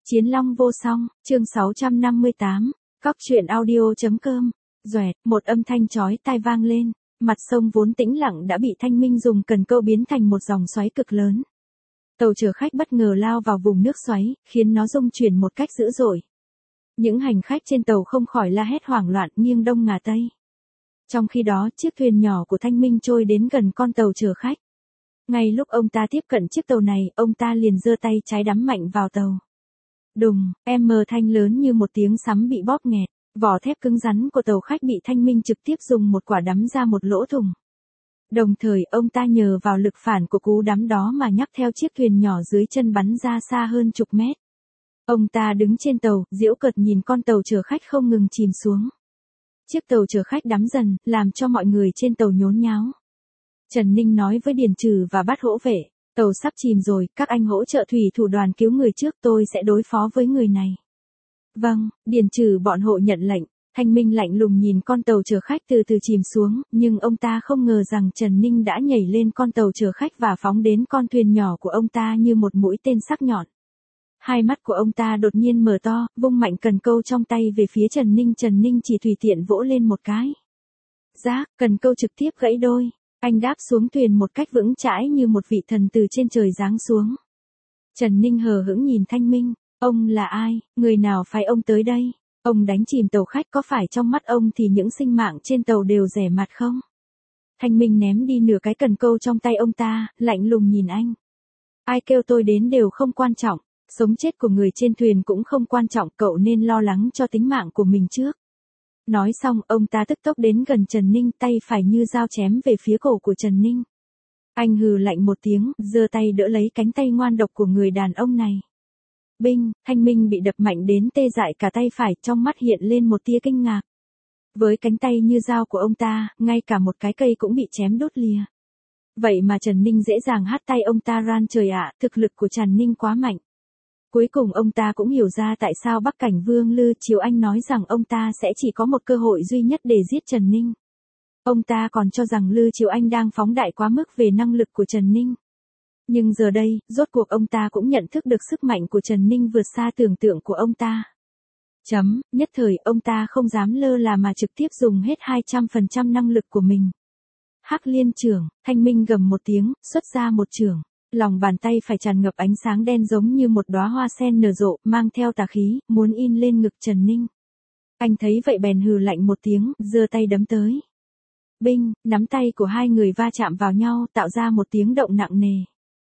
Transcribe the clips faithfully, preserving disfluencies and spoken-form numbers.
Chiến Long vô song, chương sáu trăm năm mươi tám, Cóc truyện audio.com, doẹt, một âm thanh chói tai vang lên, mặt sông vốn tĩnh lặng đã bị Thanh Minh dùng cần câu biến thành một dòng xoáy cực lớn. Tàu chở khách bất ngờ lao vào vùng nước xoáy, khiến nó rung chuyển một cách dữ dội. Những hành khách trên tàu không khỏi la hét hoảng loạn nghiêng đông ngả tây. Trong khi đó, chiếc thuyền nhỏ của Thanh Minh trôi đến gần con tàu chở khách. Ngay lúc ông ta tiếp cận chiếc tàu này, ông ta liền giơ tay trái đắm mạnh vào tàu. Đùng, em mờ thanh lớn như một tiếng sấm bị bóp nghẹt, vỏ thép cứng rắn của tàu khách bị Thanh Minh trực tiếp dùng một quả đắm ra một lỗ thủng. Đồng thời ông ta nhờ vào lực phản của cú đắm đó mà nhấc theo chiếc thuyền nhỏ dưới chân bắn ra xa hơn chục mét. Ông ta đứng trên tàu, giễu cợt nhìn con tàu chở khách không ngừng chìm xuống. Chiếc tàu chở khách đắm dần, làm cho mọi người trên tàu nhốn nháo. Trần Ninh nói với Điền Trừ và Bát Hỗ Vệ, tàu sắp chìm rồi, các anh hỗ trợ thủy thủ đoàn cứu người trước, tôi sẽ đối phó với người này. Vâng, Điền Trừ bọn hộ nhận lệnh. Thanh Minh lạnh lùng nhìn con tàu chở khách từ từ chìm xuống, nhưng ông ta không ngờ rằng Trần Ninh đã nhảy lên con tàu chở khách và phóng đến con thuyền nhỏ của ông ta như một mũi tên sắc nhọn. Hai mắt của ông ta đột nhiên mở to, vung mạnh cần câu trong tay về phía Trần Ninh. Trần Ninh chỉ tùy tiện vỗ lên một cái. Rác, cần câu trực tiếp gãy đôi. Anh đáp xuống thuyền một cách vững chãi như một vị thần từ trên trời giáng xuống. Trần Ninh hờ hững nhìn Thanh Minh, ông là ai, người nào phái ông tới đây? Ông đánh chìm tàu khách, có phải trong mắt ông thì những sinh mạng trên tàu đều rẻ mạt không? Thanh Minh ném đi nửa cái cần câu trong tay ông ta, lạnh lùng nhìn anh. Ai kêu tôi đến đều không quan trọng, sống chết của người trên thuyền cũng không quan trọng, cậu nên lo lắng cho tính mạng của mình trước. Nói xong, ông ta tức tốc đến gần Trần Ninh, tay phải như dao chém về phía cổ của Trần Ninh. Anh hừ lạnh một tiếng, giơ tay đỡ lấy cánh tay ngoan độc của người đàn ông này. Binh, Thanh Minh bị đập mạnh đến tê dại cả tay phải, trong mắt hiện lên một tia kinh ngạc. Với cánh tay như dao của ông ta, ngay cả một cái cây cũng bị chém đốt lìa. Vậy mà Trần Ninh dễ dàng hất tay ông ta ran trời ạ, thực lực của Trần Ninh quá mạnh. Cuối cùng ông ta cũng hiểu ra tại sao Bắc Cảnh Vương Lư Chiếu Anh nói rằng ông ta sẽ chỉ có một cơ hội duy nhất để giết Trần Ninh. Ông ta còn cho rằng Lư Chiếu Anh đang phóng đại quá mức về năng lực của Trần Ninh. Nhưng giờ đây, rốt cuộc ông ta cũng nhận thức được sức mạnh của Trần Ninh vượt xa tưởng tượng của ông ta. Chấm, nhất thời ông ta không dám lơ là mà trực tiếp dùng hết hai trăm phần trăm năng lực của mình. Hắc Liên Chưởng, Thanh Minh gầm một tiếng, xuất ra một chưởng. Lòng bàn tay phải tràn ngập ánh sáng đen giống như một đóa hoa sen nở rộ, mang theo tà khí, muốn in lên ngực Trần Ninh. Anh thấy vậy bèn hừ lạnh một tiếng, giơ tay đấm tới. Binh, nắm tay của hai người va chạm vào nhau, tạo ra một tiếng động nặng nề.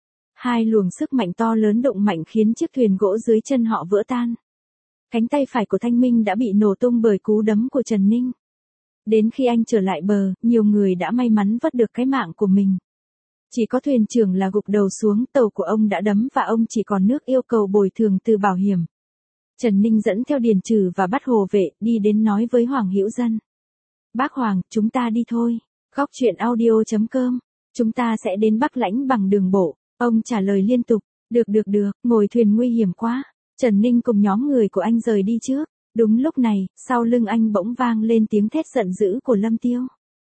Hai luồng sức mạnh to lớn động mạnh khiến chiếc thuyền gỗ dưới chân họ vỡ tan. Cánh tay phải của Thanh Minh đã bị nổ tung bởi cú đấm của Trần Ninh. Đến khi anh trở lại bờ, nhiều người đã may mắn vớt được cái mạng của mình. Chỉ có thuyền trưởng là gục đầu xuống, tàu của ông đã đắm và ông chỉ còn nước yêu cầu bồi thường từ bảo hiểm. Trần Ninh dẫn theo Điền Trừ và Bát Hồ Vệ đi đến nói với Hoàng Hữu Dân. Bác Hoàng, chúng ta đi thôi. Cóc truyện audio.com, chúng ta sẽ đến Bắc Lãnh bằng đường bộ. Ông trả lời liên tục, được được được, ngồi thuyền nguy hiểm quá. Trần Ninh cùng nhóm người của anh rời đi trước. Đúng lúc này, sau lưng anh bỗng vang lên tiếng thét giận dữ của Lâm Tiêu.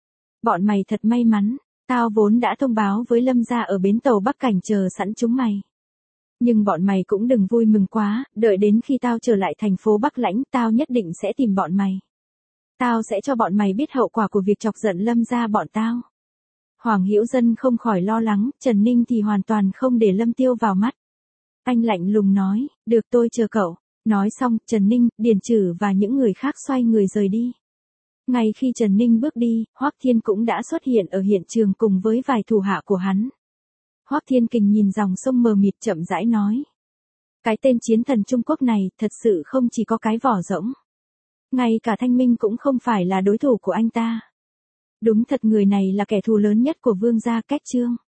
Bọn mày thật may mắn. Tao vốn đã thông báo với Lâm gia ở bến tàu Bắc Cảnh chờ sẵn chúng mày. Nhưng bọn mày cũng đừng vui mừng quá, đợi đến khi tao trở lại thành phố Bắc Lãnh, tao nhất định sẽ tìm bọn mày. Tao sẽ cho bọn mày biết hậu quả của việc chọc giận Lâm gia bọn tao. Hoàng Hữu Dân không khỏi lo lắng, Trần Ninh thì hoàn toàn không để Lâm Tiêu vào mắt. Anh lạnh lùng nói, được tôi chờ cậu. Nói xong, Trần Ninh, Điền Trừ và những người khác xoay người rời đi. Ngay khi Trần Ninh bước đi, Hoắc Thiên cũng đã xuất hiện ở hiện trường cùng với vài thủ hạ của hắn. Hoắc Thiên Kình nhìn dòng sông mờ mịt chậm rãi nói. Cái tên chiến thần Trung Quốc này thật sự không chỉ có cái vỏ rỗng. Ngay cả Thanh Minh cũng không phải là đối thủ của anh ta. Đúng thật, người này là kẻ thù lớn nhất của Vương gia Cách Trương.